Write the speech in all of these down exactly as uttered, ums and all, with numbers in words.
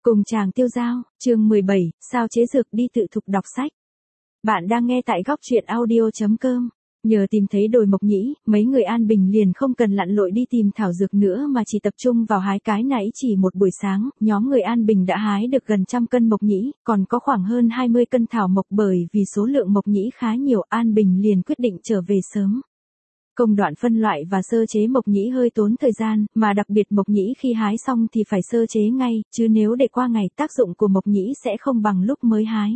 Cùng chàng tiêu dao, chương mười bảy, sao chế dược đi tự thục đọc sách. Bạn đang nghe tại góc truyện audio chấm com. Nhờ tìm thấy đồi mộc nhĩ, mấy người An Bình liền không cần lặn lội đi tìm thảo dược nữa mà chỉ tập trung vào hái cái nãy chỉ một buổi sáng, nhóm người An Bình đã hái được gần trăm cân mộc nhĩ, còn có khoảng hơn hai mươi cân thảo mộc bởi vì số lượng mộc nhĩ khá nhiều, An Bình liền quyết định trở về sớm. Công đoạn phân loại và sơ chế mộc nhĩ hơi tốn thời gian, mà đặc biệt mộc nhĩ khi hái xong thì phải sơ chế ngay, chứ nếu để qua ngày tác dụng của mộc nhĩ sẽ không bằng lúc mới hái.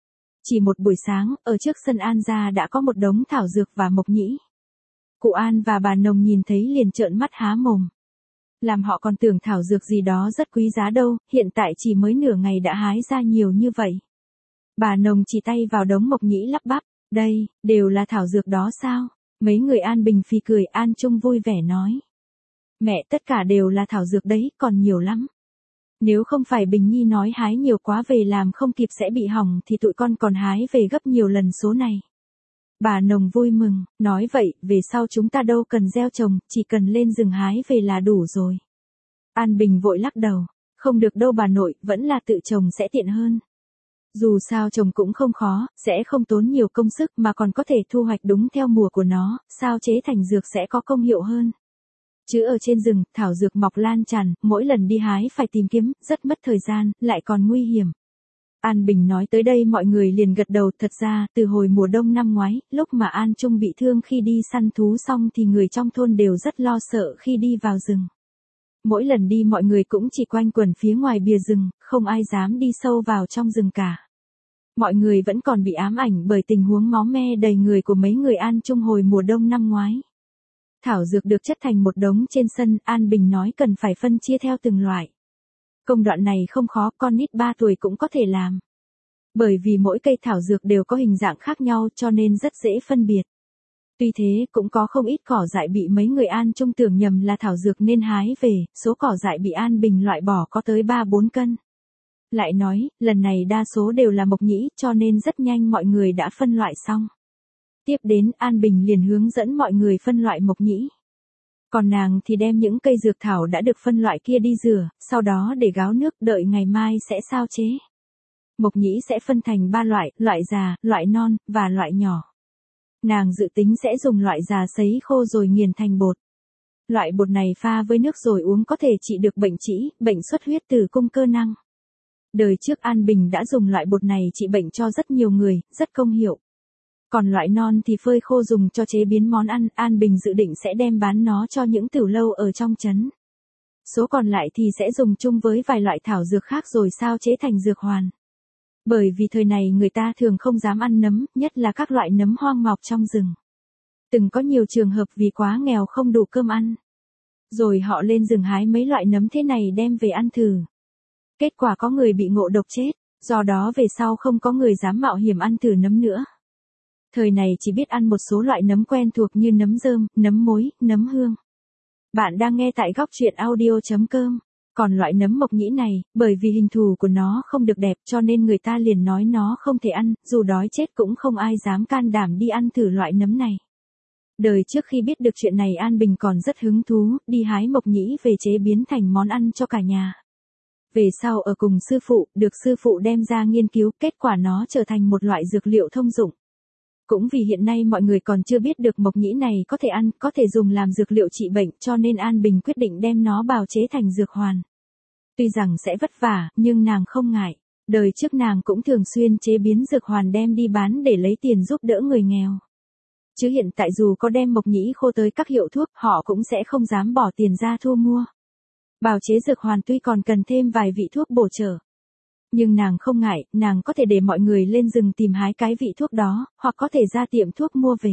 Chỉ một buổi sáng, ở trước sân An gia đã có một đống thảo dược và mộc nhĩ. Cụ An và bà Nồng nhìn thấy liền trợn mắt há mồm. Làm họ còn tưởng thảo dược gì đó rất quý giá đâu, hiện tại chỉ mới nửa ngày đã hái ra nhiều như vậy. Bà Nồng chỉ tay vào đống mộc nhĩ lắp bắp, đây, đều là thảo dược đó sao? Mấy người An Bình phì cười, An Trung vui vẻ nói. Mẹ, tất cả đều là thảo dược đấy, còn nhiều lắm. Nếu không phải Bình Nhi nói hái nhiều quá về làm không kịp sẽ bị hỏng thì tụi con còn hái về gấp nhiều lần số này. Bà Nồng vui mừng, nói vậy, về sau chúng ta đâu cần gieo trồng, chỉ cần lên rừng hái về là đủ rồi. An Bình vội lắc đầu, không được đâu bà nội, vẫn là tự trồng sẽ tiện hơn. Dù sao trồng cũng không khó, sẽ không tốn nhiều công sức mà còn có thể thu hoạch đúng theo mùa của nó, sao chế thành dược sẽ có công hiệu hơn. Chứ ở trên rừng, thảo dược mọc lan tràn, mỗi lần đi hái phải tìm kiếm, rất mất thời gian, lại còn nguy hiểm. An Bình nói tới đây mọi người liền gật đầu, thật ra, từ hồi mùa đông năm ngoái, lúc mà An Trung bị thương khi đi săn thú xong thì người trong thôn đều rất lo sợ khi đi vào rừng. Mỗi lần đi mọi người cũng chỉ quanh quẩn phía ngoài bìa rừng, không ai dám đi sâu vào trong rừng cả. Mọi người vẫn còn bị ám ảnh bởi tình huống máu me đầy người của mấy người An Trung hồi mùa đông năm ngoái. Thảo dược được chất thành một đống trên sân, An Bình nói cần phải phân chia theo từng loại. Công đoạn này không khó, con nít ba tuổi cũng có thể làm. Bởi vì mỗi cây thảo dược đều có hình dạng khác nhau cho nên rất dễ phân biệt. Tuy thế, cũng có không ít cỏ dại bị mấy người An Trung tưởng nhầm là thảo dược nên hái về, số cỏ dại bị An Bình loại bỏ có tới ba bốn cân. Lại nói, lần này đa số đều là mộc nhĩ cho nên rất nhanh mọi người đã phân loại xong. Tiếp đến An Bình liền hướng dẫn mọi người phân loại mộc nhĩ. Còn nàng thì đem những cây dược thảo đã được phân loại kia đi rửa, sau đó để gáo nước đợi ngày mai sẽ sao chế. Mộc nhĩ sẽ phân thành ba loại, loại già, loại non, và loại nhỏ. Nàng dự tính sẽ dùng loại già sấy khô rồi nghiền thành bột. Loại bột này pha với nước rồi uống có thể trị được bệnh trĩ, bệnh xuất huyết tử cung cơ năng. Đời trước An Bình đã dùng loại bột này trị bệnh cho rất nhiều người, rất công hiệu. Còn loại non thì phơi khô dùng cho chế biến món ăn, An Bình dự định sẽ đem bán nó cho những tửu lâu ở trong trấn. Số còn lại thì sẽ dùng chung với vài loại thảo dược khác rồi sao chế thành dược hoàn. Bởi vì thời này người ta thường không dám ăn nấm, nhất là các loại nấm hoang mọc trong rừng. Từng có nhiều trường hợp vì quá nghèo không đủ cơm ăn. Rồi họ lên rừng hái mấy loại nấm thế này đem về ăn thử. Kết quả có người bị ngộ độc chết, do đó về sau không có người dám mạo hiểm ăn thử nấm nữa. Thời này chỉ biết ăn một số loại nấm quen thuộc như nấm rơm, nấm mối, nấm hương. Bạn đang nghe tại góc truyện audio chấm com. Còn loại nấm mộc nhĩ này, bởi vì hình thù của nó không được đẹp cho nên người ta liền nói nó không thể ăn, dù đói chết cũng không ai dám can đảm đi ăn thử loại nấm này. Đời trước khi biết được chuyện này An Bình còn rất hứng thú, đi hái mộc nhĩ về chế biến thành món ăn cho cả nhà. Về sau ở cùng sư phụ, được sư phụ đem ra nghiên cứu, kết quả nó trở thành một loại dược liệu thông dụng. Cũng vì hiện nay mọi người còn chưa biết được mộc nhĩ này có thể ăn, có thể dùng làm dược liệu trị bệnh cho nên An Bình quyết định đem nó bào chế thành dược hoàn. Tuy rằng sẽ vất vả, nhưng nàng không ngại. Đời trước nàng cũng thường xuyên chế biến dược hoàn đem đi bán để lấy tiền giúp đỡ người nghèo. Chứ hiện tại dù có đem mộc nhĩ khô tới các hiệu thuốc họ cũng sẽ không dám bỏ tiền ra thu mua. Bào chế dược hoàn tuy còn cần thêm vài vị thuốc bổ trợ. Nhưng nàng không ngại, nàng có thể để mọi người lên rừng tìm hái cái vị thuốc đó, hoặc có thể ra tiệm thuốc mua về.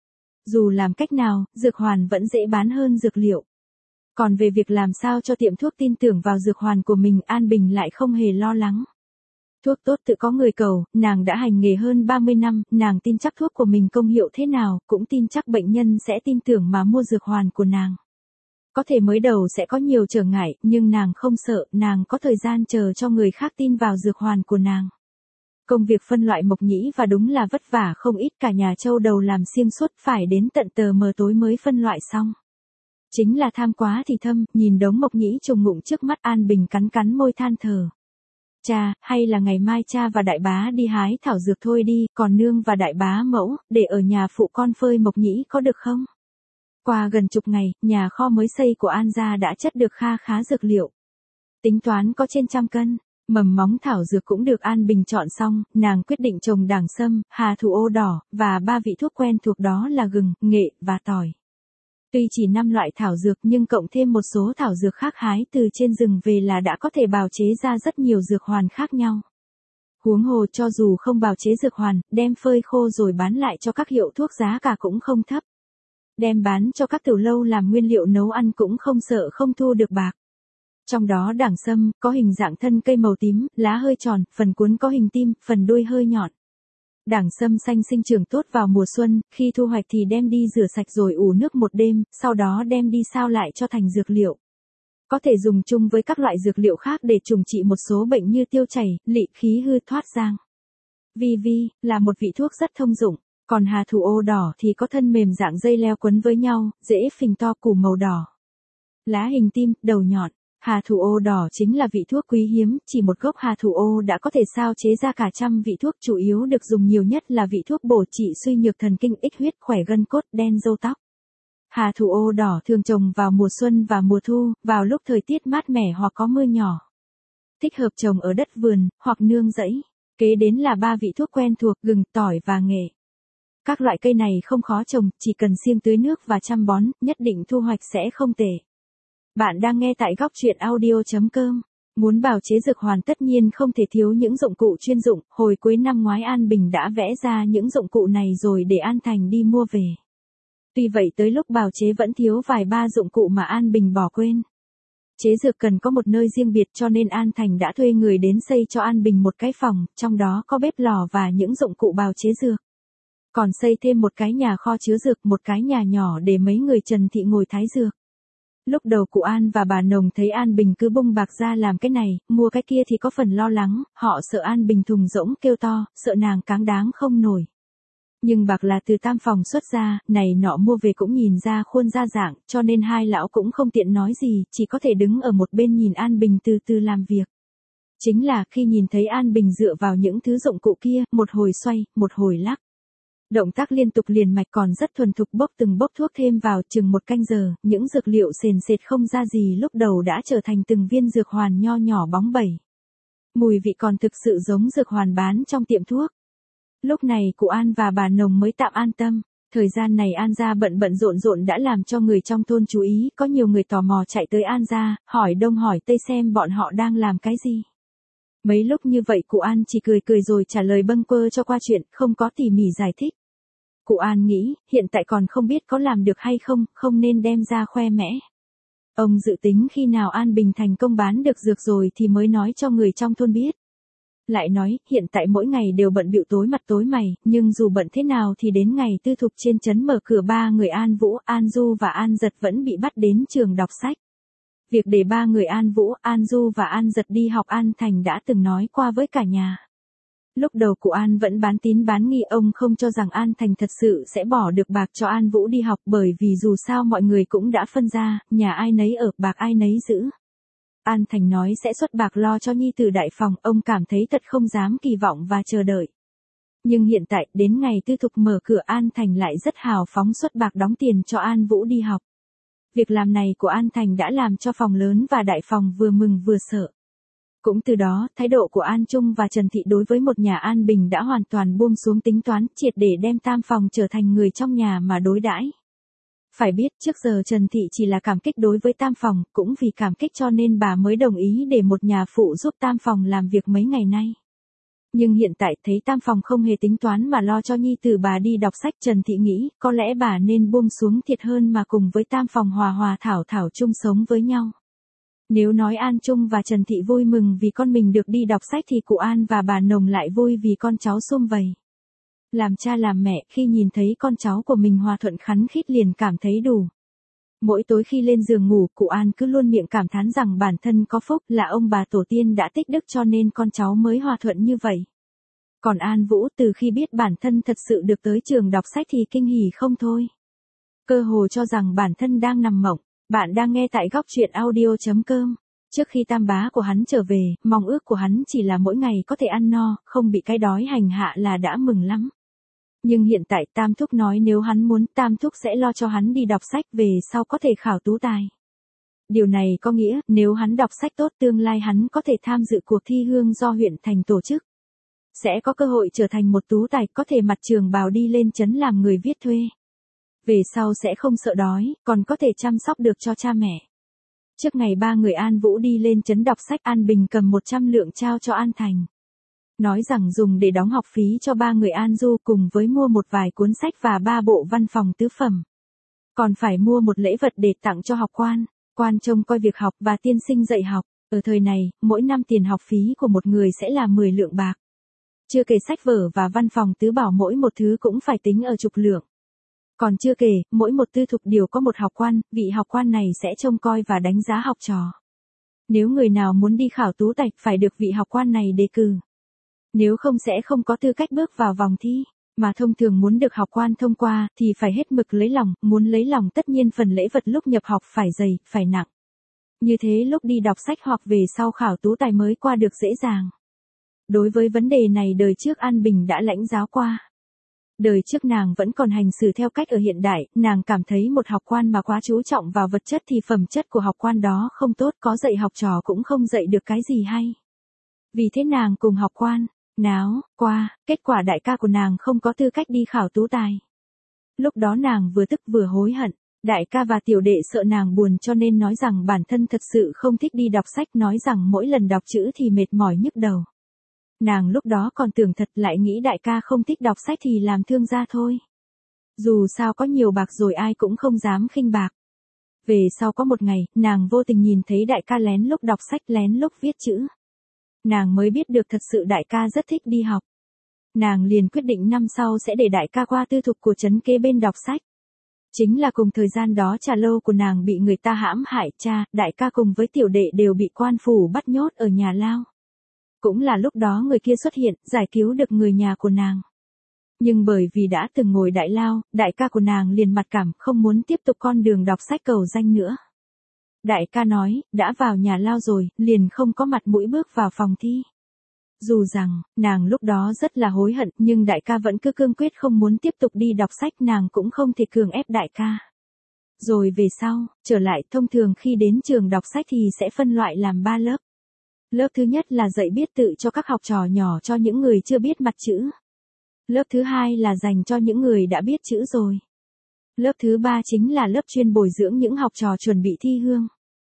Dù làm cách nào, dược hoàn vẫn dễ bán hơn dược liệu. Còn về việc làm sao cho tiệm thuốc tin tưởng vào dược hoàn của mình, An Bình lại không hề lo lắng. Thuốc tốt tự có người cầu, nàng đã hành nghề hơn ba mươi năm, nàng tin chắc thuốc của mình công hiệu thế nào, cũng tin chắc bệnh nhân sẽ tin tưởng mà mua dược hoàn của nàng. Có thể mới đầu sẽ có nhiều trở ngại, nhưng nàng không sợ, nàng có thời gian chờ cho người khác tin vào dược hoàn của nàng. Công việc phân loại mộc nhĩ và đúng là vất vả không ít, cả nhà châu đầu làm xiêm suốt phải đến tận tờ mờ tối mới phân loại xong. Chính là tham quá thì thâm, nhìn đống mộc nhĩ trùng ngụng trước mắt An Bình cắn cắn môi than thở. Cha, hay là ngày mai cha và đại bá đi hái thảo dược thôi đi, còn nương và đại bá mẫu, để ở nhà phụ con phơi mộc nhĩ có được không? Qua gần chục ngày, nhà kho mới xây của An gia đã chất được kha khá dược liệu. Tính toán có trên trăm cân, mầm móng thảo dược cũng được An Bình chọn xong, nàng quyết định trồng đảng sâm, hà thủ ô đỏ, và ba vị thuốc quen thuộc đó là gừng, nghệ, và tỏi. Tuy chỉ năm loại thảo dược nhưng cộng thêm một số thảo dược khác hái từ trên rừng về là đã có thể bào chế ra rất nhiều dược hoàn khác nhau. Huống hồ cho dù không bào chế dược hoàn, đem phơi khô rồi bán lại cho các hiệu thuốc giá cả cũng không thấp. Đem bán cho các tiểu lâu làm nguyên liệu nấu ăn cũng không sợ không thu được bạc. Trong đó đảng sâm, có hình dạng thân cây màu tím, lá hơi tròn, phần cuốn có hình tim, phần đuôi hơi nhọn. Đảng sâm xanh sinh trưởng tốt vào mùa xuân, khi thu hoạch thì đem đi rửa sạch rồi ủ nước một đêm, sau đó đem đi sao lại cho thành dược liệu. Có thể dùng chung với các loại dược liệu khác để trùng trị một số bệnh như tiêu chảy, lỵ, khí hư, thoát giang. Vi vi, là một vị thuốc rất thông dụng, còn hà thủ ô đỏ thì có thân mềm dạng dây leo quấn với nhau, dễ phình to, củ màu đỏ. Lá hình tim, đầu nhọn. Hà thủ ô đỏ chính là vị thuốc quý hiếm, chỉ một gốc hà thủ ô đã có thể sao chế ra cả trăm vị thuốc, chủ yếu được dùng nhiều nhất là vị thuốc bổ trị suy nhược thần kinh, ích huyết, khỏe gân cốt, đen râu tóc. Hà thủ ô đỏ thường trồng vào mùa xuân và mùa thu, vào lúc thời tiết mát mẻ hoặc có mưa nhỏ. Thích hợp trồng ở đất vườn, hoặc nương rẫy. Kế đến là ba vị thuốc quen thuộc, gừng, tỏi và nghệ. Các loại cây này không khó trồng, chỉ cần siêng tưới nước và chăm bón, nhất định thu hoạch sẽ không tệ. Bạn đang nghe tại góc truyện audio chấm com. Muốn bào chế dược hoàn tất nhiên không thể thiếu những dụng cụ chuyên dụng, hồi cuối năm ngoái An Bình đã vẽ ra những dụng cụ này rồi để An Thành đi mua về. Tuy vậy tới lúc bào chế vẫn thiếu vài ba dụng cụ mà An Bình bỏ quên. Chế dược cần có một nơi riêng biệt cho nên An Thành đã thuê người đến xây cho An Bình một cái phòng, trong đó có bếp lò và những dụng cụ bào chế dược. Còn xây thêm một cái nhà kho chứa dược, một cái nhà nhỏ để mấy người Trần Thị ngồi thái dược. Lúc đầu cụ An và bà Nồng thấy An Bình cứ bung bạc ra làm cái này, mua cái kia thì có phần lo lắng, họ sợ An Bình thùng rỗng kêu to, sợ nàng cáng đáng không nổi. Nhưng bạc là từ tam phòng xuất ra, này nọ mua về cũng nhìn ra khuôn ra dạng, cho nên hai lão cũng không tiện nói gì, chỉ có thể đứng ở một bên nhìn An Bình từ từ làm việc. Chính là khi nhìn thấy An Bình dựa vào những thứ dụng cụ kia, một hồi xoay, một hồi lắc. Động tác liên tục liền mạch, còn rất thuần thục, bốc từng bốc thuốc thêm vào, chừng một canh giờ, những dược liệu sền sệt không ra gì lúc đầu đã trở thành từng viên dược hoàn nho nhỏ bóng bẩy. Mùi vị còn thực sự giống dược hoàn bán trong tiệm thuốc. Lúc này cụ An và bà Nồng mới tạm an tâm. Thời gian này An gia bận bận rộn rộn đã làm cho người trong thôn chú ý, có nhiều người tò mò chạy tới An gia, hỏi đông hỏi tây xem bọn họ đang làm cái gì. Mấy lúc như vậy cụ An chỉ cười cười rồi trả lời bâng quơ cho qua chuyện, không có tỉ mỉ giải thích. Cụ An nghĩ, hiện tại còn không biết có làm được hay không, không nên đem ra khoe mẽ. Ông dự tính khi nào An Bình thành công bán được dược rồi thì mới nói cho người trong thôn biết. Lại nói, hiện tại mỗi ngày đều bận bịu tối mặt tối mày, nhưng dù bận thế nào thì đến ngày tư thục trên trấn mở cửa ba người An Vũ, An Du và An Giật vẫn bị bắt đến trường đọc sách. Việc để ba người An Vũ, An Du và An Giật đi học An Thành đã từng nói qua với cả nhà. Lúc đầu cụ An vẫn bán tín bán nghi, ông không cho rằng An Thành thật sự sẽ bỏ được bạc cho An Vũ đi học, bởi vì dù sao mọi người cũng đã phân ra, nhà ai nấy ở, bạc ai nấy giữ. An Thành nói sẽ xuất bạc lo cho nhi tử đại phòng, ông cảm thấy thật không dám kỳ vọng và chờ đợi. Nhưng hiện tại, đến ngày tư thục mở cửa An Thành lại rất hào phóng xuất bạc đóng tiền cho An Vũ đi học. Việc làm này của An Thành đã làm cho phòng lớn và đại phòng vừa mừng vừa sợ. Cũng từ đó, thái độ của An Trung và Trần Thị đối với một nhà An Bình đã hoàn toàn buông xuống tính toán, triệt để đem tam phòng trở thành người trong nhà mà đối đãi. Phải biết trước giờ Trần Thị chỉ là cảm kích đối với tam phòng, cũng vì cảm kích cho nên bà mới đồng ý để một nhà phụ giúp tam phòng làm việc mấy ngày nay. Nhưng hiện tại thấy tam phòng không hề tính toán mà lo cho nhi tử bà đi đọc sách, Trần Thị nghĩ có lẽ bà nên buông xuống thiệt hơn mà cùng với tam phòng hòa hòa thảo thảo chung sống với nhau. Nếu nói An Trung và Trần Thị vui mừng vì con mình được đi đọc sách thì cụ An và bà Nồng lại vui vì con cháu sum vầy. Làm cha làm mẹ, khi nhìn thấy con cháu của mình hòa thuận khắn khít liền cảm thấy đủ. Mỗi tối khi lên giường ngủ, cụ An cứ luôn miệng cảm thán rằng bản thân có phúc, là ông bà tổ tiên đã tích đức cho nên con cháu mới hòa thuận như vậy. Còn An Vũ từ khi biết bản thân thật sự được tới trường đọc sách thì kinh hỉ không thôi. Cơ hồ cho rằng bản thân đang nằm mộng. Bạn đang nghe tại góc truyện audio chấm com. Trước khi tam bá của hắn trở về, mong ước của hắn chỉ là mỗi ngày có thể ăn no, không bị cái đói hành hạ là đã mừng lắm. Nhưng hiện tại Tam Thúc nói nếu hắn muốn, Tam Thúc sẽ lo cho hắn đi đọc sách về sau có thể khảo tú tài. Điều này có nghĩa, nếu hắn đọc sách tốt tương lai hắn có thể tham dự cuộc thi hương do huyện thành tổ chức. Sẽ có cơ hội trở thành một tú tài, có thể mặt trường bào đi lên trấn làm người viết thuê. Về sau sẽ không sợ đói, còn có thể chăm sóc được cho cha mẹ. Trước ngày ba người An Vũ đi lên trấn đọc sách, An Bình cầm một trăm lượng trao cho An Thành. Nói rằng dùng để đóng học phí cho ba người An Du cùng với mua một vài cuốn sách và ba bộ văn phòng tứ phẩm. Còn phải mua một lễ vật để tặng cho học quan, quan trông coi việc học và tiên sinh dạy học. Ở thời này, mỗi năm tiền học phí của một người sẽ là mười lượng bạc. Chưa kể sách vở và văn phòng tứ bảo mỗi một thứ cũng phải tính ở chục lượng. Còn chưa kể, mỗi một tư thục đều có một học quan, vị học quan này sẽ trông coi và đánh giá học trò. Nếu người nào muốn đi khảo tú tài phải được vị học quan này đề cử. Nếu không sẽ không có tư cách bước vào vòng thi, mà thông thường muốn được học quan thông qua thì phải hết mực lấy lòng, muốn lấy lòng tất nhiên phần lễ vật lúc nhập học phải dày, phải nặng. Như thế lúc đi đọc sách hoặc về sau khảo tú tài mới qua được dễ dàng. Đối với vấn đề này đời trước An Bình đã lãnh giáo qua. Đời trước nàng vẫn còn hành xử theo cách ở hiện đại, nàng cảm thấy một học quan mà quá chú trọng vào vật chất thì phẩm chất của học quan đó không tốt, có dạy học trò cũng không dạy được cái gì hay. Vì thế nàng cùng học quan, náo, qua, kết quả đại ca của nàng không có tư cách đi khảo tú tài. Lúc đó nàng vừa tức vừa hối hận, đại ca và tiểu đệ sợ nàng buồn cho nên nói rằng bản thân thật sự không thích đi đọc sách, nói rằng mỗi lần đọc chữ thì mệt mỏi nhức đầu. Nàng lúc đó còn tưởng thật, lại nghĩ đại ca không thích đọc sách thì làm thương gia thôi. Dù sao có nhiều bạc rồi ai cũng không dám khinh bạc. Về sau có một ngày, nàng vô tình nhìn thấy đại ca lén lúc đọc sách, lén lúc viết chữ. Nàng mới biết được thật sự đại ca rất thích đi học. Nàng liền quyết định năm sau sẽ để đại ca qua tư thục của trấn kế bên đọc sách. Chính là cùng thời gian đó Trà Lâu của nàng bị người ta hãm hại, cha, đại ca cùng với tiểu đệ đều bị quan phủ bắt nhốt ở nhà lao. Cũng là lúc đó người kia xuất hiện, giải cứu được người nhà của nàng. Nhưng bởi vì đã từng ngồi đại lao, đại ca của nàng liền mặc cảm, không muốn tiếp tục con đường đọc sách cầu danh nữa. Đại ca nói, đã vào nhà lao rồi, liền không có mặt mũi bước vào phòng thi. Dù rằng, nàng lúc đó rất là hối hận, nhưng đại ca vẫn cứ cương quyết không muốn tiếp tục đi đọc sách, nàng cũng không thể cường ép đại ca. Rồi về sau, trở lại thông thường khi đến trường đọc sách thì sẽ phân loại làm ba lớp. Lớp thứ nhất là dạy biết tự cho các học trò nhỏ, cho những người chưa biết mặt chữ. Lớp thứ hai là dành cho những người đã biết chữ rồi. Lớp thứ ba chính là lớp chuyên bồi dưỡng những học trò chuẩn bị thi hương.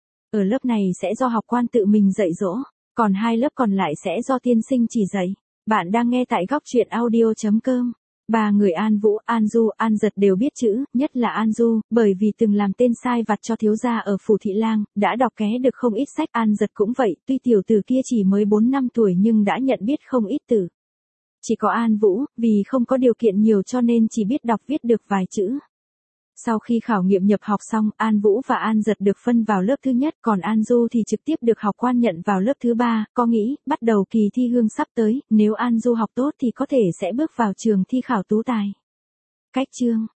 Ở lớp này sẽ do học quan tự mình dạy dỗ, còn hai lớp còn lại sẽ do tiên sinh chỉ dạy. Bạn đang nghe tại góc truyện audio chấm com. Ba người An Vũ, An Du, An Giật đều biết chữ, nhất là An Du, bởi vì từng làm tên sai vặt cho thiếu gia ở phủ thị lang, đã đọc ké được không ít sách. An Giật cũng vậy, tuy tiểu tử kia chỉ mới bốn năm tuổi nhưng đã nhận biết không ít từ. Chỉ có An Vũ, vì không có điều kiện nhiều cho nên chỉ biết đọc viết được vài chữ. Sau khi khảo nghiệm nhập học xong, An Vũ và An Giật được phân vào lớp thứ nhất, còn An Du thì trực tiếp được học quan nhận vào lớp thứ ba, có nghĩ, bắt đầu kỳ thi hương sắp tới, nếu An Du học tốt thì có thể sẽ bước vào trường thi khảo tú tài. Cách chương